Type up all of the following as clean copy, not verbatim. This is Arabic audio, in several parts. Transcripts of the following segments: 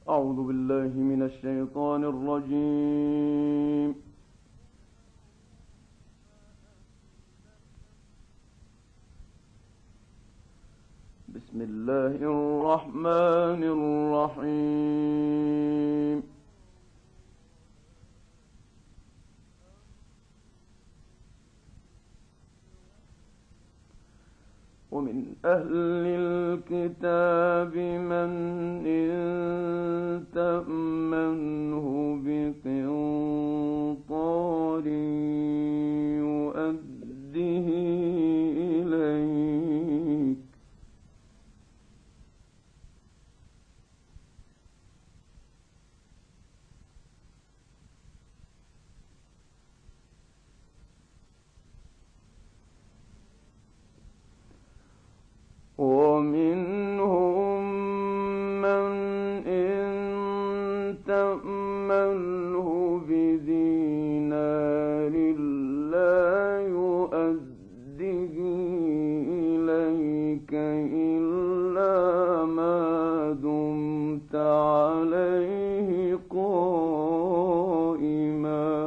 أعوذ بالله من الشيطان الرجيم. بسم الله الرحمن الرحيم. ومن أهل الكتاب من إن تأمنه بقنطار يؤده إليك ومنهم من إن تأمنه بدينار لا يؤده إليك إلا ما دمت عليه قائما.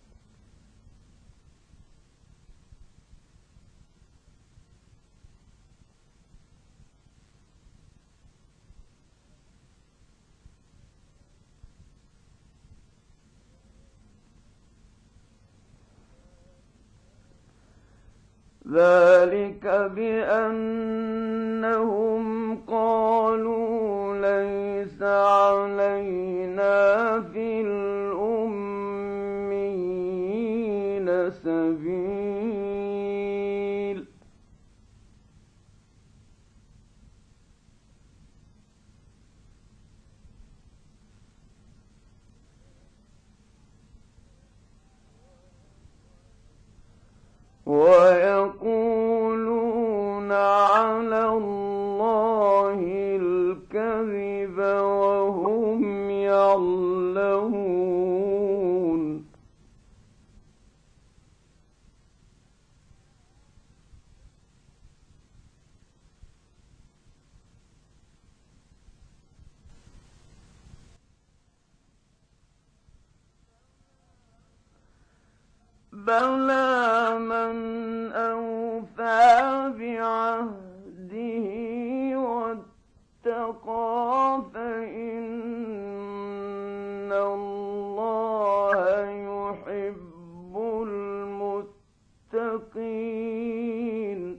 ذلك بأنهم قالوا ليس علينا في الأميين سبيل ويقولون على الله الكذب وهم يعلمون. بلى من أوفى بعهده واتقى فإن الله يحب المتقين.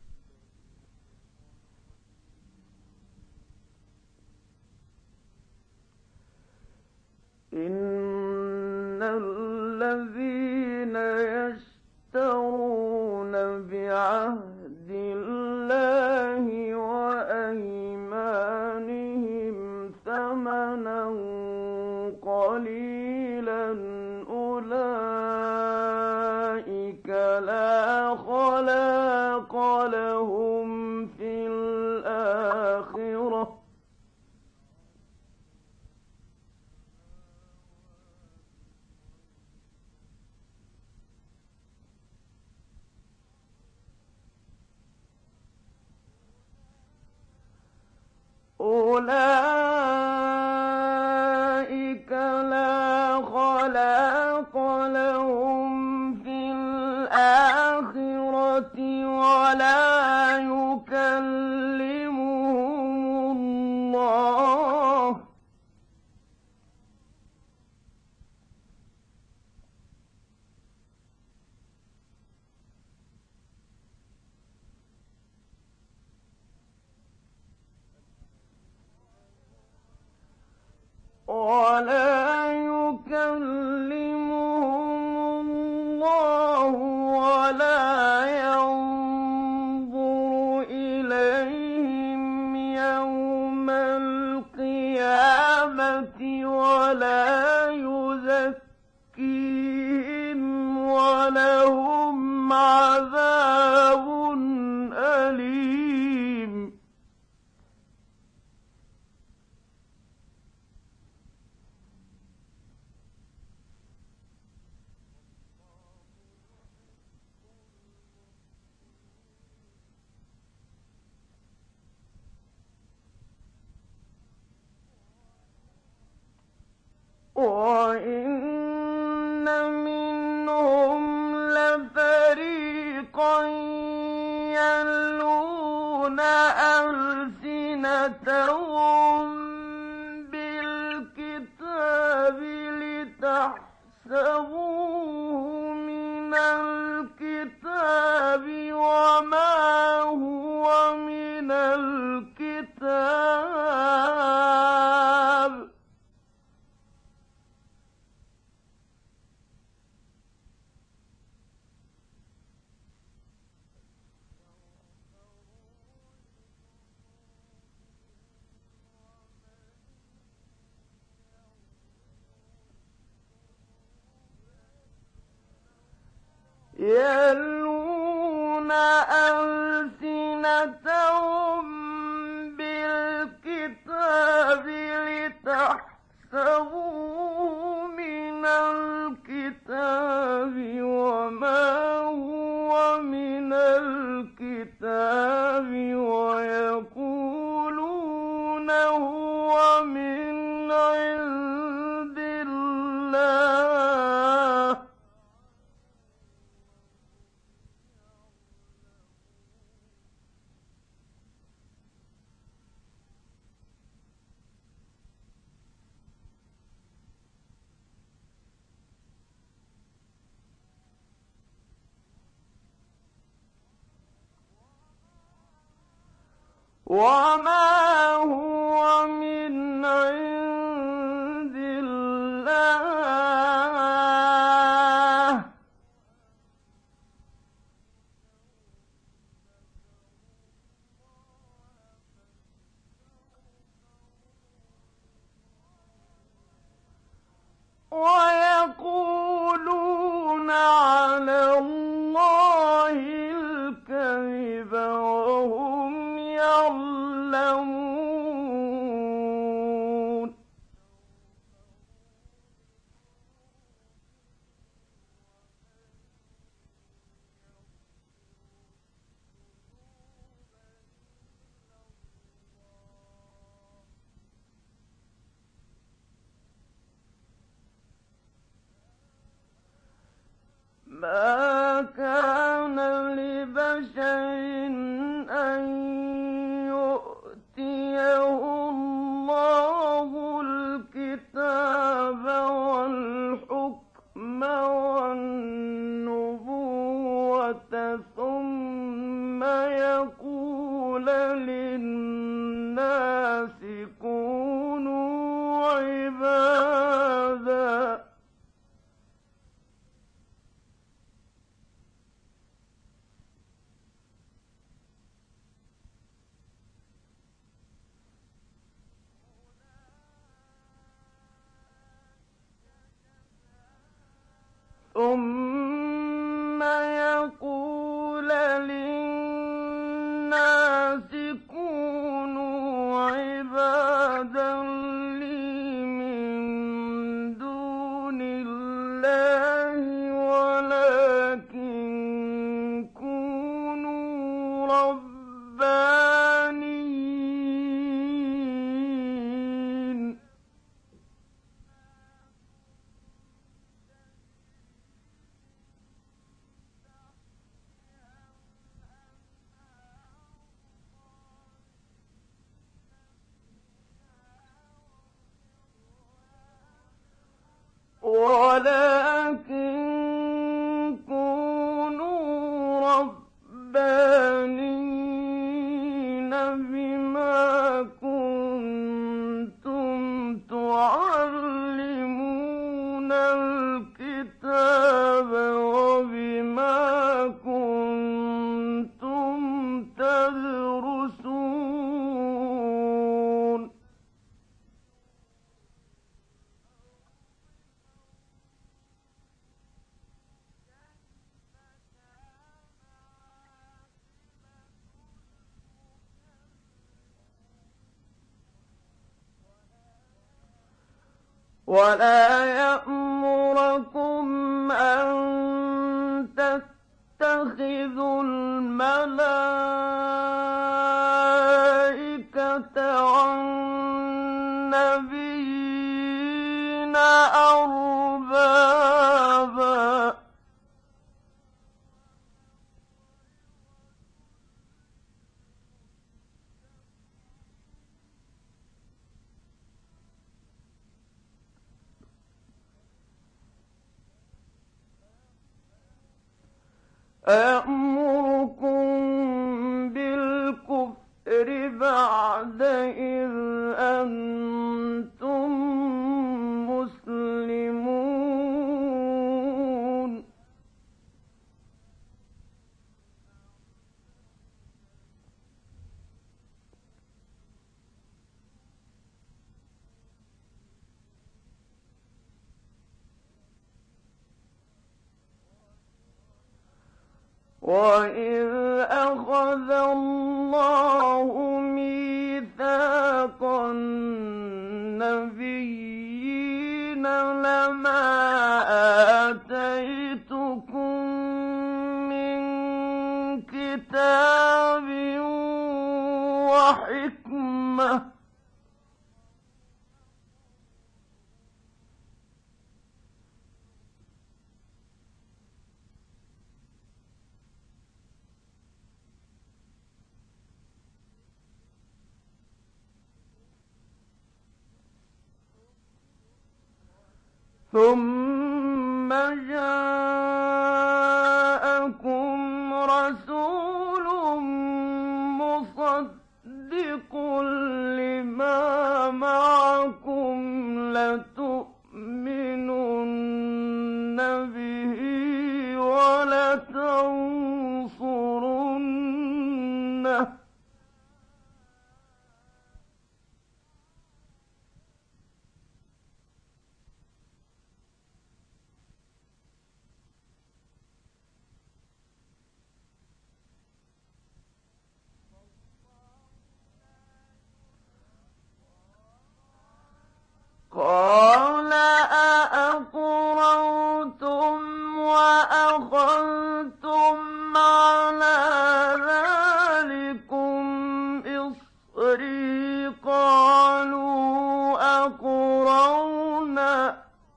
إن الذين يشترون بعهد الله وأيمانهم ثمنا قليلا أولئك لا خلاق لهم في الآخرة أولئك لا خلاق لهم في الآخرة ولا يكلمهم الله ألسنتهم بالكتاب لتحسبوه من الكتاب وما هو من الكتاب يلوون ألسنتهم بالكتاب لتحسبوه من الكتاب وما هو من الكتاب ويقولون هو من عند الله وما هو من عند الله ويقولون على الله الكذب وهم يعلمون ما كان لبشر أن يؤتيه الله الكتاب والحكم والنبوة ثم يقول للناس كونوا عبادا ثم يقول للناس كونوا عبادا لي من دون الله ولكن كونوا ربانيين ولكن كونوا ربانين بما كنتم تعلمون الكتاب وبما كنتم تدرسون ولا يأمركم أن تتخذوا الملائكة والنبيين أربابا أيأمركم بالكفر بعد إذ أنتم مسلمون وَإِذْ أَخَذَ اللَّهُ مِيثَاقَ النَّبِيِّينَ لَمَا آتَيْتُكُم مِّن كِتَابٍ وَحِكْمَةٍ ثُمَّ جَاءَكُمْ رَسُولٌ مُّصَدِّقٌ لِّمَا مَعَكُمْ لَتُؤْمِنُنَّ بِهِ وَلَتَنصُرُنَّهُ ۚ قَالَ أَأَقْرَرْتُمْ وَأَخَذْتُمْ عَلَىٰ ذَٰلِكُمْ إِصْرِي ۖ قَالُوا أَقْرَرْنَا ۚ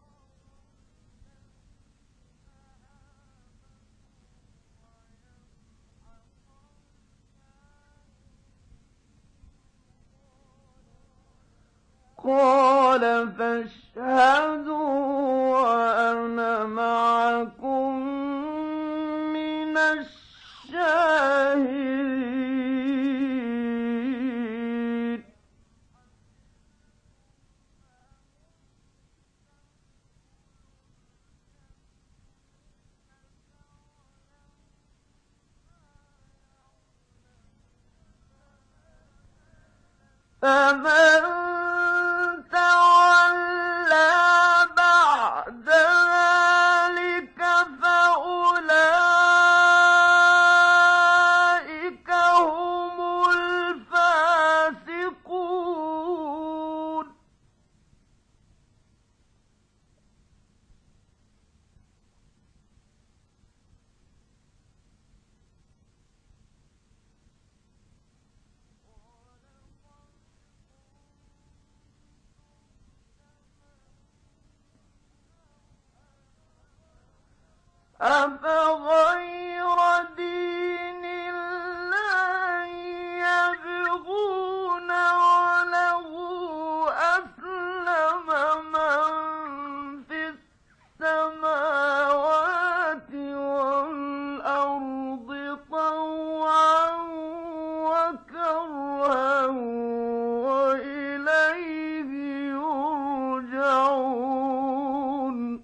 قَالَ فَاشْهَدُوا وَأَنَا مَعَكُم مِّنَ الشَّاهِدِينَ فَمَن تَوَلَّىٰ بَعْدَ ذَٰلِكَ فَأُولَٰئِكَ هُمُ الْفَاسِقُونَ أَفَغَيْرَ دِينِ اللَّهِ يَبْغُونَ وَلَهُ أَسْلَمَ مَن فِي السَّمَاوَاتِ وَالْأَرْضِ طَوْعًا وَكَرْهًا وَإِلَيْهِ يُرْجَعُونَ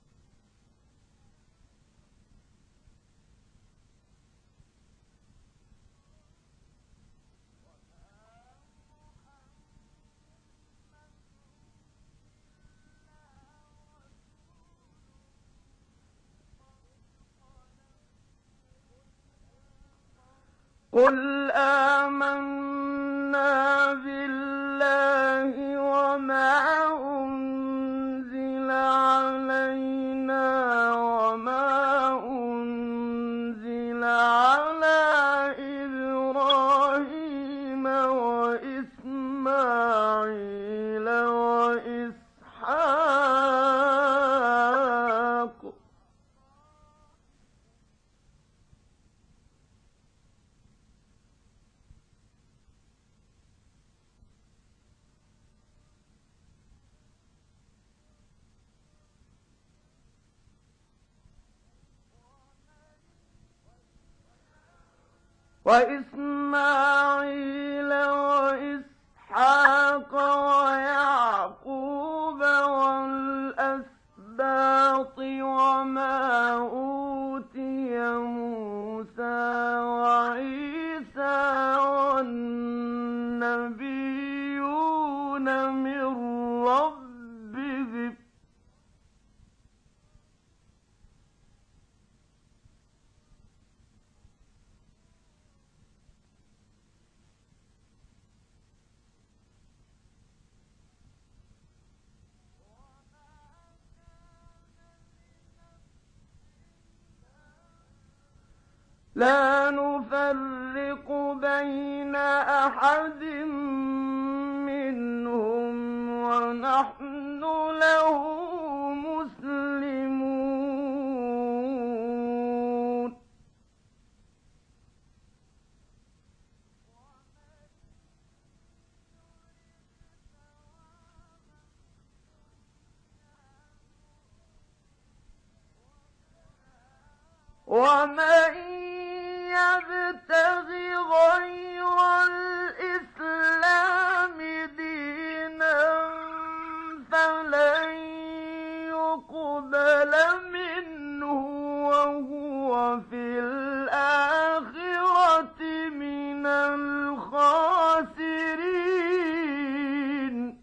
قُلْ آمَنَّا بِاللَّهِ وَمَا أُنزِلَ عَلَيْنَا وَمَا أُنزِلَ عَلَىٰ إِبْرَاهِيمَ وَإِسْمَاعِيلَ وَإِسْحَاقَ ۚ وإسماعيل وإسحاق ويعقوب والأسباط وما أوتي موسى وعيسى والنبيون من ربهم لا نفرق بين أحد منهم ونحن له مسلمون ومن يبتغ غير الإسلام دينا فلن يقبل منه وهو في الآخرة من الخاسرين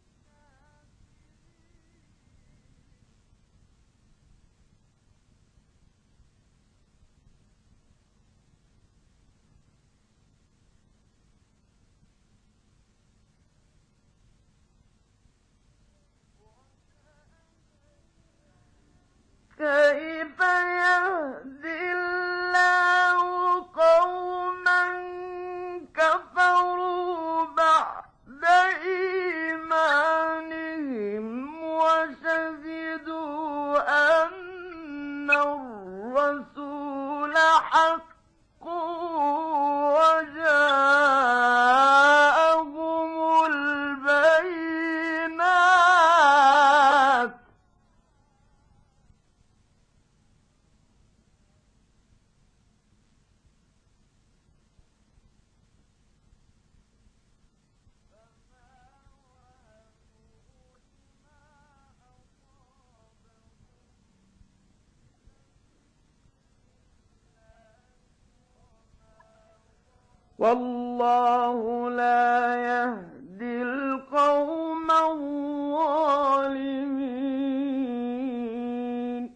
كيف يهدي الله قوما كفروا بعد إيمانهم وشهدوا أن الرسول حق وجاءهم البينات والله لا يهدي القوم الظالمين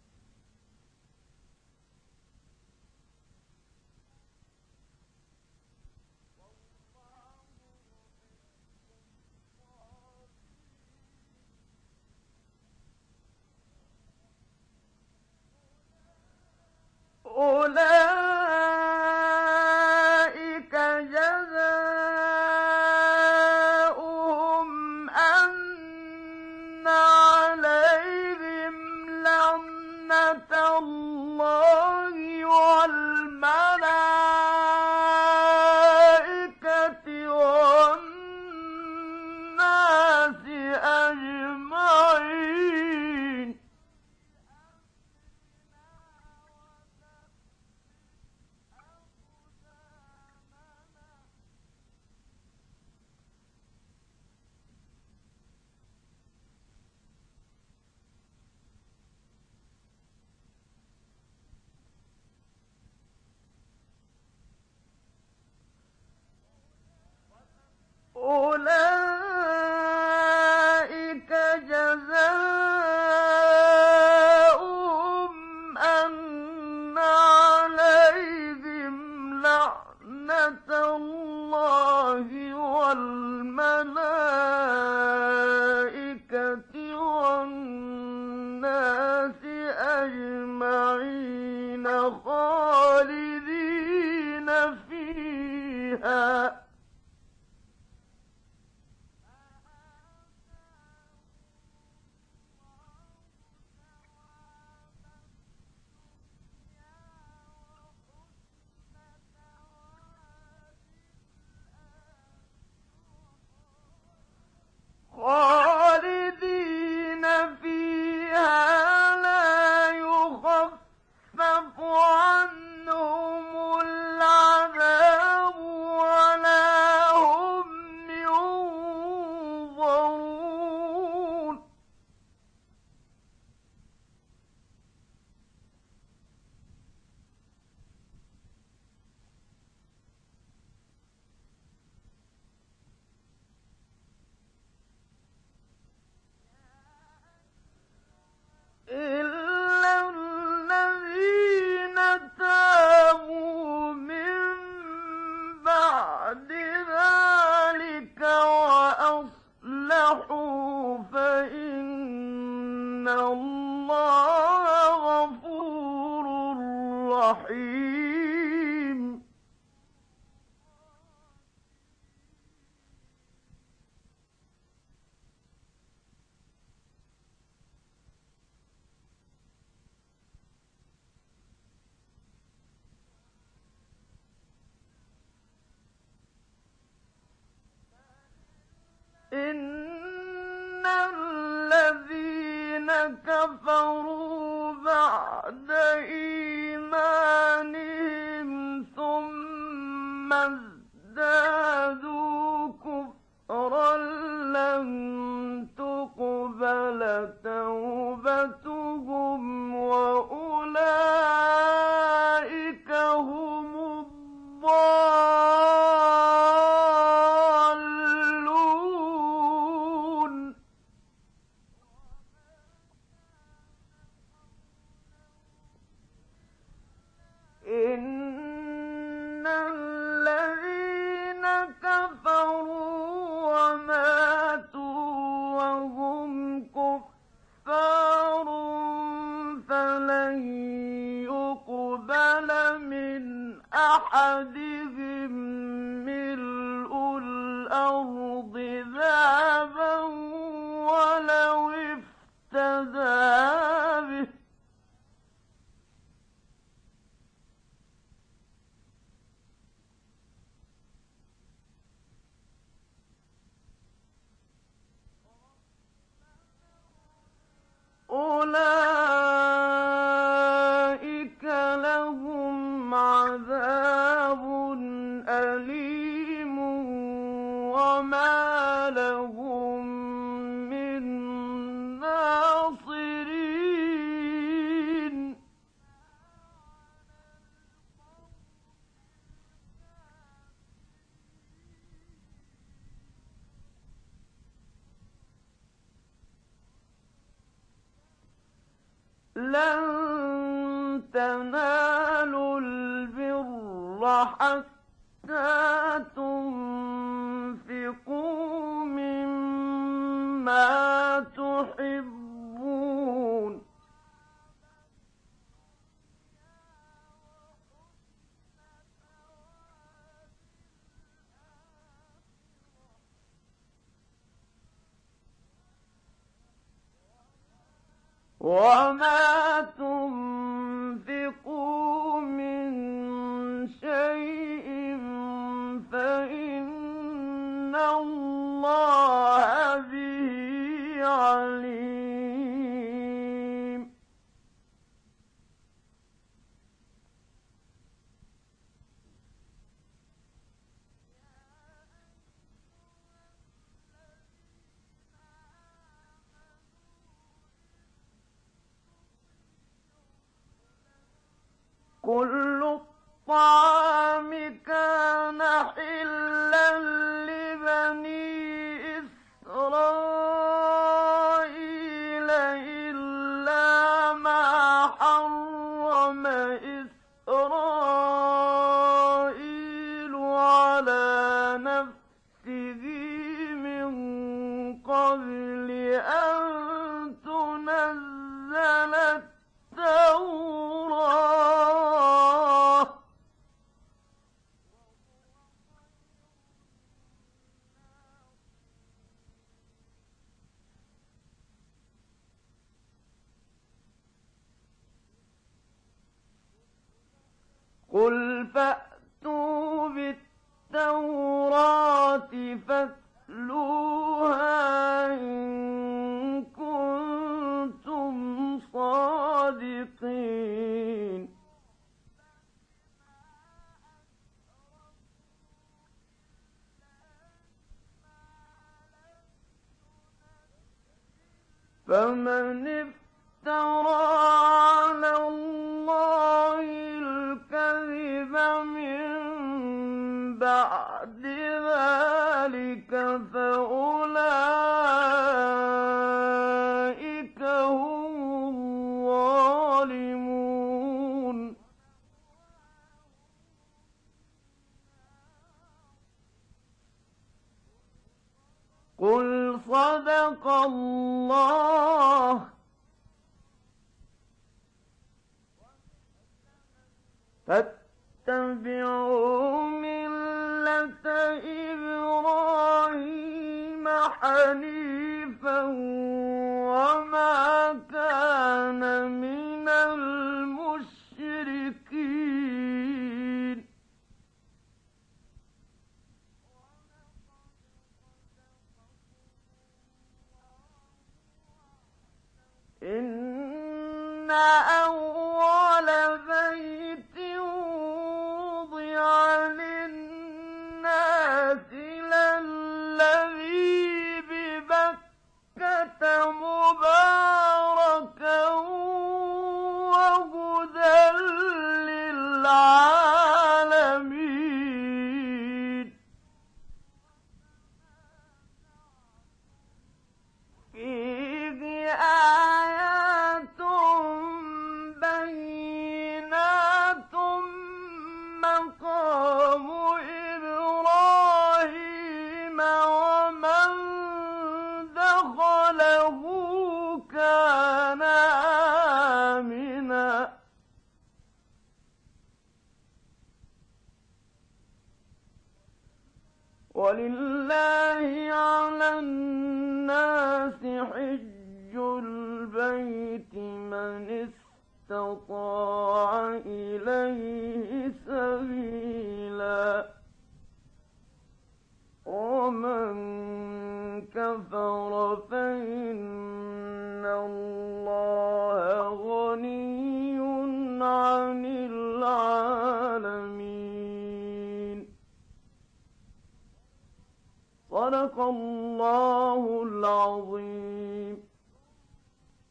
أولئك جزاؤهم أن عليهم لعنة الله والملائكة والناس أجمعين كفروا بعد إيمانهم ثم ازدادوا كفرا لن تقبل توبتهم وأولئك هم الضالون. إن الذين كفروا وماتوا وهم كفار فلن يقبل من أحدهم ملء الأرض ذهبا ولو افتدى به. أولئك لهم عذاب أليم وما لهم من ناصرين. لن تنالوا البر حتى تنفقوا مما تحبون وما تنفقوا من شيء فإن الله به عليم. كل الطعام كان حلا لبني إسرائيل إلا ما حرم إسرائيل على نفسه من قبل أن تنزل التوراة قل فأتوا بالتوراة فاتلوها إن كنتم صادقين. فمن افترى على الله الكذب من بعد ذلك فأولئك هم الظالمون. قل صدق الله فاتبعوا ملة إبراهيم حنيفا وما كان من المشركين. إن وَلِلَّهِ عَلَى النَّاسِ حِجُّ الْبَيْتِ مَنِ اسْتَطَاعَ إِلَيْهِ سَبِيلًا ۚ وَمَن كَفَرَ فَإِنَّ اللَّهَ غَنِيٌّ عَنِ الْعَالَمِينَ. صدق الله العظيم.